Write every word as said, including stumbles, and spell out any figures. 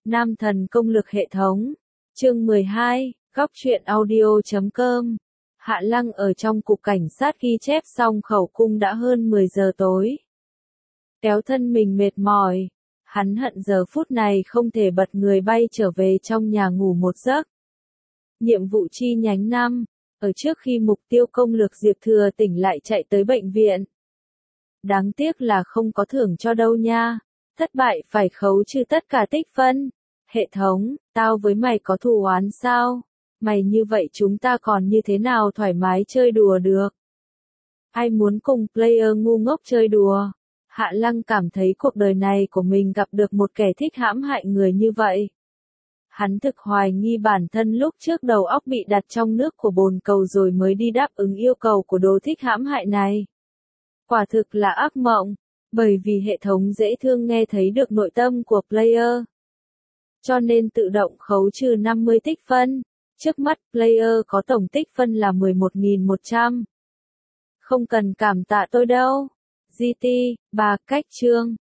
Nam thần công lực hệ thống. Chương mười hai, góc truyện audio chấm com. Hạ Lăng ở trong cục cảnh sát ghi chép xong khẩu cung đã hơn mười giờ tối. Kéo thân mình mệt mỏi, hắn hận giờ phút này không thể bật người bay trở về trong nhà ngủ một giấc. Nhiệm vụ chi nhánh năm, ở trước khi mục tiêu công lược Diệp Thừa tỉnh lại chạy tới bệnh viện. Đáng tiếc là không có thưởng cho đâu nha, thất bại phải khấu trừ tất cả tích phân. Hệ thống, tao với mày có thù oán sao? Mày như vậy chúng ta còn như thế nào thoải mái chơi đùa được? Ai muốn cùng player ngu ngốc chơi đùa? Hạ Lăng cảm thấy cuộc đời này của mình gặp được một kẻ thích hãm hại người như vậy. Hắn thực hoài nghi bản thân lúc trước đầu óc bị đặt trong nước của bồn cầu rồi mới đi đáp ứng yêu cầu của đồ thích hãm hại này. Quả thực là ác mộng, bởi vì hệ thống dễ thương nghe thấy được nội tâm của player. Cho nên tự động khấu trừ năm mươi tích phân. Trước mắt player có tổng tích phân là mười một nghìn một trăm. Không cần cảm tạ tôi đâu. giê tê, ba cách chương.